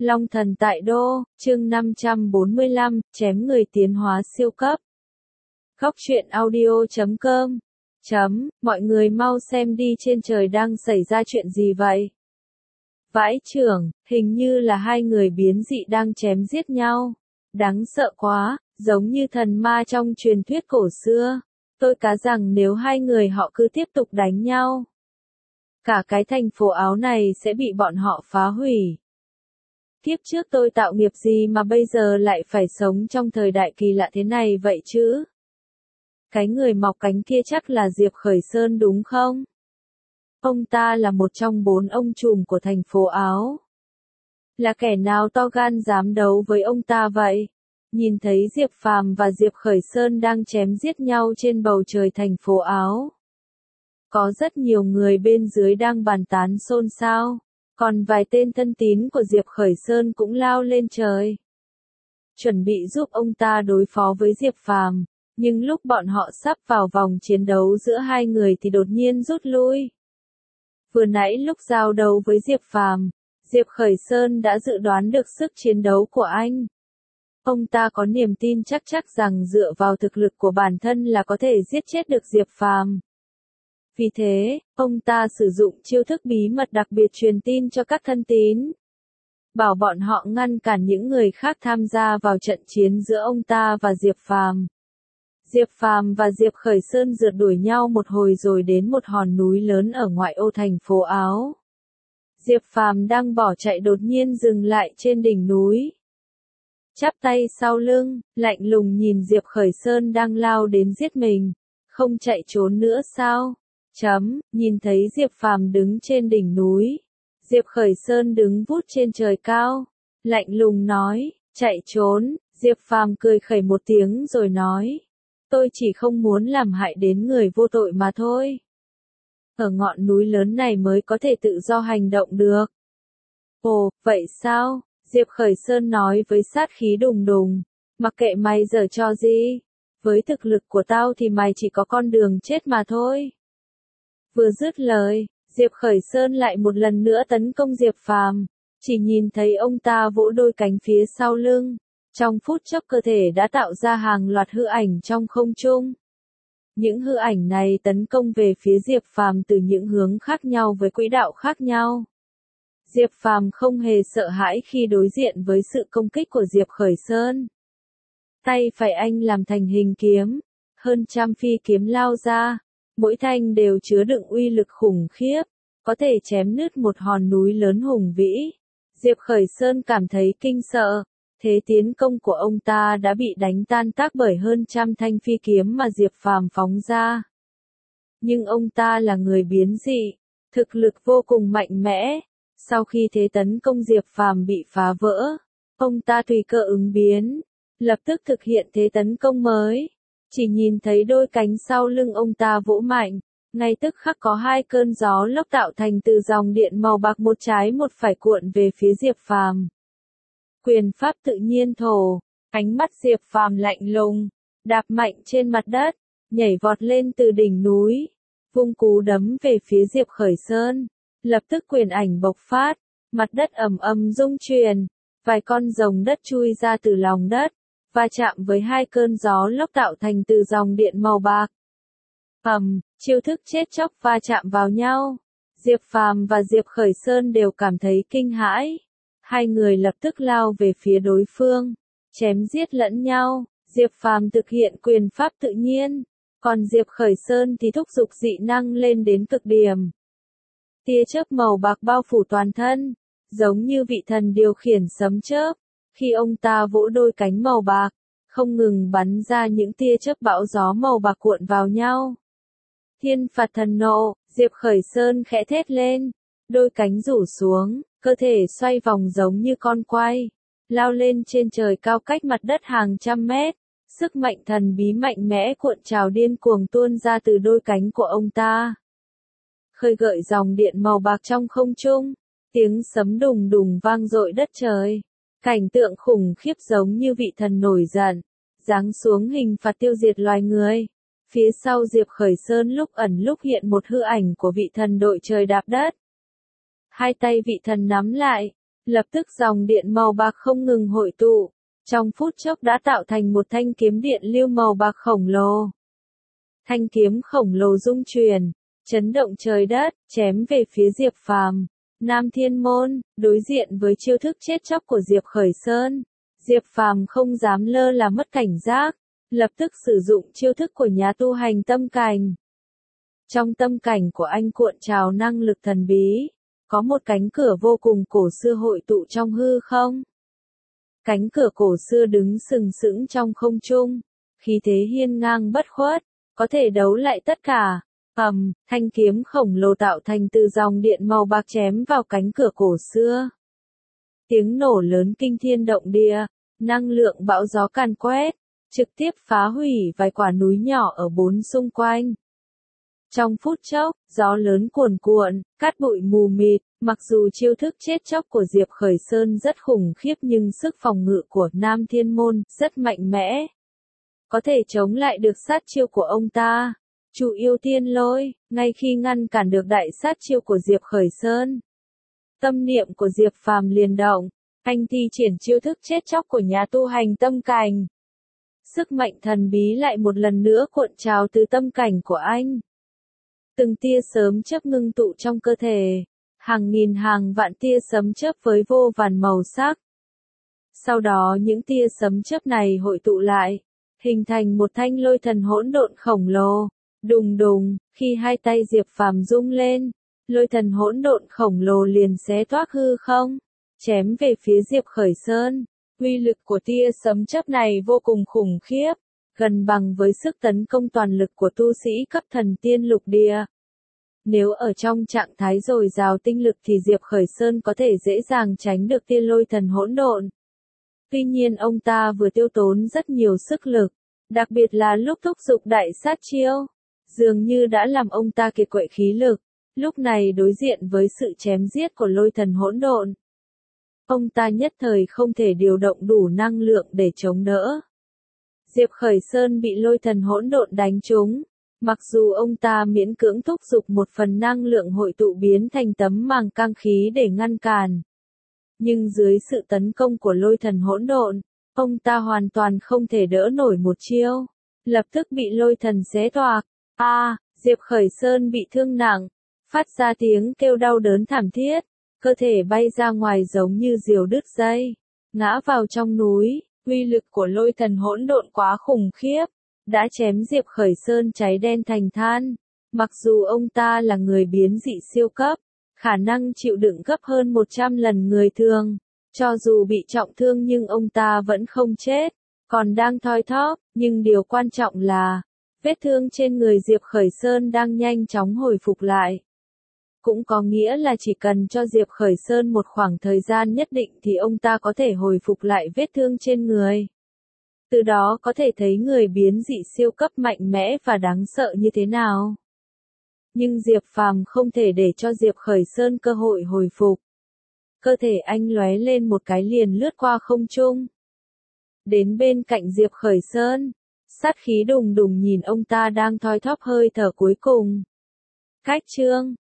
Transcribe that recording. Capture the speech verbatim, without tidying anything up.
Long thần tại đô, chương năm trăm bốn mươi lăm, chém người tiến hóa siêu cấp. Góc truyện audio chấm com. Chấm, mọi người mau xem đi, trên trời đang xảy ra chuyện gì vậy? Vãi chưởng, hình như là hai người biến dị đang chém giết nhau. Đáng sợ quá, giống như thần ma trong truyền thuyết cổ xưa. Tôi cá rằng nếu hai người họ cứ tiếp tục đánh nhau, cả cái thành phố áo này sẽ bị bọn họ phá hủy. Kiếp trước tôi tạo nghiệp gì mà bây giờ lại phải sống trong thời đại kỳ lạ thế này vậy chứ? Cái người mọc cánh kia chắc là Diệp Khởi Sơn đúng không? Ông ta là một trong bốn ông trùm của thành phố áo. Là kẻ nào to gan dám đấu với ông ta vậy? Nhìn thấy Diệp Phàm và Diệp Khởi Sơn đang chém giết nhau trên bầu trời thành phố áo. Có rất nhiều người bên dưới đang bàn tán xôn xao. Còn vài tên thân tín của Diệp Khởi Sơn cũng lao lên trời, chuẩn bị giúp ông ta đối phó với Diệp Phàm, nhưng lúc bọn họ sắp vào vòng chiến đấu giữa hai người thì đột nhiên rút lui. Vừa nãy lúc giao đấu với Diệp Phàm, Diệp Khởi Sơn đã dự đoán được sức chiến đấu của anh. Ông ta có niềm tin chắc chắc rằng dựa vào thực lực của bản thân là có thể giết chết được Diệp Phàm. Vì thế, ông ta sử dụng chiêu thức bí mật đặc biệt truyền tin cho các thân tín, bảo bọn họ ngăn cản những người khác tham gia vào trận chiến giữa ông ta và Diệp Phàm. Diệp Phàm và Diệp Khởi Sơn rượt đuổi nhau một hồi rồi đến một hòn núi lớn ở ngoại ô thành phố áo. Diệp Phàm đang bỏ chạy đột nhiên dừng lại trên đỉnh núi, chắp tay sau lưng, lạnh lùng nhìn Diệp Khởi Sơn đang lao đến giết mình. Không chạy trốn nữa sao? Chấm, nhìn thấy Diệp Phàm đứng trên đỉnh núi. Diệp Khởi Sơn đứng vút trên trời cao, lạnh lùng nói, chạy trốn. Diệp Phàm cười khẩy một tiếng rồi nói, tôi chỉ không muốn làm hại đến người vô tội mà thôi. Ở ngọn núi lớn này mới có thể tự do hành động được. Ồ, vậy sao? Diệp Khởi Sơn nói với sát khí đùng đùng, mặc kệ mày giở trò gì, với thực lực của tao thì mày chỉ có con đường chết mà thôi. Vừa dứt lời, Diệp Khởi Sơn lại một lần nữa tấn công Diệp Phàm, chỉ nhìn thấy ông ta vỗ đôi cánh phía sau lưng, trong phút chốc cơ thể đã tạo ra hàng loạt hư ảnh trong không trung. Những hư ảnh này tấn công về phía Diệp Phàm từ những hướng khác nhau với quỹ đạo khác nhau. Diệp Phàm không hề sợ hãi khi đối diện với sự công kích của Diệp Khởi Sơn. Tay phải anh làm thành hình kiếm, hơn trăm phi kiếm lao ra. Mỗi thanh đều chứa đựng uy lực khủng khiếp, có thể chém nứt một hòn núi lớn hùng vĩ. Diệp Khởi Sơn cảm thấy kinh sợ, thế tiến công của ông ta đã bị đánh tan tác bởi hơn trăm thanh phi kiếm mà Diệp Phàm phóng ra. Nhưng ông ta là người biến dị, thực lực vô cùng mạnh mẽ. Sau khi thế tấn công Diệp Phàm bị phá vỡ, ông ta tùy cơ ứng biến, lập tức thực hiện thế tấn công mới. Chỉ nhìn thấy đôi cánh sau lưng ông ta vỗ mạnh, ngay tức khắc có hai cơn gió lốc tạo thành từ dòng điện màu bạc một trái một phải cuộn về phía Diệp Phàm. Quyền pháp tự nhiên thổ, ánh mắt Diệp Phàm lạnh lùng, đạp mạnh trên mặt đất, nhảy vọt lên từ đỉnh núi, vung cú đấm về phía Diệp Khởi Sơn. Lập tức quyền ảnh bộc phát, mặt đất ầm ầm rung chuyển, vài con rồng đất chui ra từ lòng đất, va chạm với hai cơn gió lốc tạo thành từ dòng điện màu bạc. Ầm, chiêu thức chết chóc va chạm vào nhau. Diệp Phàm và Diệp Khởi Sơn đều cảm thấy kinh hãi. Hai người lập tức lao về phía đối phương, chém giết lẫn nhau. Diệp Phàm thực hiện quyền pháp tự nhiên, còn Diệp Khởi Sơn thì thúc giục dị năng lên đến cực điểm. Tia chớp màu bạc bao phủ toàn thân, giống như vị thần điều khiển sấm chớp. Khi ông ta vỗ đôi cánh màu bạc, không ngừng bắn ra những tia chớp bão gió màu bạc cuộn vào nhau. Thiên phạt thần nộ, Diệp Khởi Sơn khẽ thét lên, đôi cánh rủ xuống, cơ thể xoay vòng giống như con quay, lao lên trên trời cao cách mặt đất hàng trăm mét. Sức mạnh thần bí mạnh mẽ cuộn trào điên cuồng tuôn ra từ đôi cánh của ông ta, khơi gợi dòng điện màu bạc trong không trung. Tiếng sấm đùng đùng vang dội đất trời. Cảnh tượng khủng khiếp giống như vị thần nổi giận, giáng xuống hình phạt tiêu diệt loài người. Phía sau Diệp Khởi Sơn lúc ẩn lúc hiện một hư ảnh của vị thần đội trời đạp đất. Hai tay vị thần nắm lại, lập tức dòng điện màu bạc không ngừng hội tụ, trong phút chốc đã tạo thành một thanh kiếm điện lưu màu bạc khổng lồ. Thanh kiếm khổng lồ rung chuyển, chấn động trời đất, chém về phía Diệp Phàm. Nam Thiên Môn, đối diện với chiêu thức chết chóc của Diệp Khởi Sơn, Diệp Phàm không dám lơ là mất cảnh giác, lập tức sử dụng chiêu thức của nhà tu hành tâm cảnh. Trong tâm cảnh của anh cuộn trào năng lực thần bí, có một cánh cửa vô cùng cổ xưa hội tụ trong hư không. Cánh cửa cổ xưa đứng sừng sững trong không trung, khí thế hiên ngang bất khuất, có thể đấu lại tất cả. Ầm, thanh kiếm khổng lồ tạo thành từ dòng điện màu bạc chém vào cánh cửa cổ xưa. Tiếng nổ lớn kinh thiên động địa, năng lượng bão gió càn quét, trực tiếp phá hủy vài quả núi nhỏ ở bốn xung quanh. Trong phút chốc, gió lớn cuồn cuộn, cát bụi mù mịt, mặc dù chiêu thức chết chóc của Diệp Khởi Sơn rất khủng khiếp nhưng sức phòng ngự của Nam Thiên Môn rất mạnh mẽ. Có thể chống lại được sát chiêu của ông ta. Chủ yêu tiên lôi, ngay khi ngăn cản được đại sát chiêu của Diệp Khởi Sơn. Tâm niệm của Diệp Phàm liền động, anh thi triển chiêu thức chết chóc của nhà tu hành tâm cảnh. Sức mạnh thần bí lại một lần nữa cuộn trào từ tâm cảnh của anh. Từng tia sớm chớp ngưng tụ trong cơ thể, hàng nghìn hàng vạn tia sấm chớp với vô vàn màu sắc. Sau đó những tia sấm chớp này hội tụ lại, hình thành một thanh lôi thần hỗn độn khổng lồ. Đùng đùng, khi hai tay Diệp Phàm rung lên, lôi thần hỗn độn khổng lồ liền xé toác hư không, chém về phía Diệp Khởi Sơn. Uy lực của tia sấm chớp này vô cùng khủng khiếp, gần bằng với sức tấn công toàn lực của tu sĩ cấp thần tiên lục địa. Nếu ở trong trạng thái dồi dào tinh lực thì Diệp Khởi Sơn có thể dễ dàng tránh được tia lôi thần hỗn độn. Tuy nhiên ông ta vừa tiêu tốn rất nhiều sức lực, đặc biệt là lúc thúc giục đại sát chiêu, dường như đã làm ông ta kiệt quệ khí lực, lúc này đối diện với sự chém giết của lôi thần hỗn độn. Ông ta nhất thời không thể điều động đủ năng lượng để chống đỡ. Diệp Khởi Sơn bị lôi thần hỗn độn đánh trúng, mặc dù ông ta miễn cưỡng thúc giục một phần năng lượng hội tụ biến thành tấm màng cang khí để ngăn cản. Nhưng dưới sự tấn công của lôi thần hỗn độn, ông ta hoàn toàn không thể đỡ nổi một chiêu, lập tức bị lôi thần xé toạc. A, à, Diệp Khởi Sơn bị thương nặng, phát ra tiếng kêu đau đớn thảm thiết, cơ thể bay ra ngoài giống như diều đứt dây, ngã vào trong núi. Uy lực của lôi thần hỗn độn quá khủng khiếp, đã chém Diệp Khởi Sơn cháy đen thành than. Mặc dù ông ta là người biến dị siêu cấp, khả năng chịu đựng gấp hơn một trăm lần người thường, cho dù bị trọng thương nhưng ông ta vẫn không chết, còn đang thoi thóp, nhưng điều quan trọng là vết thương trên người Diệp Khởi Sơn đang nhanh chóng hồi phục lại. Cũng có nghĩa là chỉ cần cho Diệp Khởi Sơn một khoảng thời gian nhất định thì ông ta có thể hồi phục lại vết thương trên người. Từ đó có thể thấy người biến dị siêu cấp mạnh mẽ và đáng sợ như thế nào. Nhưng Diệp Phàm không thể để cho Diệp Khởi Sơn cơ hội hồi phục. Cơ thể anh lóe lên một cái liền lướt qua không trung. Đến bên cạnh Diệp Khởi Sơn, sát khí đùng đùng nhìn ông ta đang thoi thóp hơi thở cuối cùng. Cách chương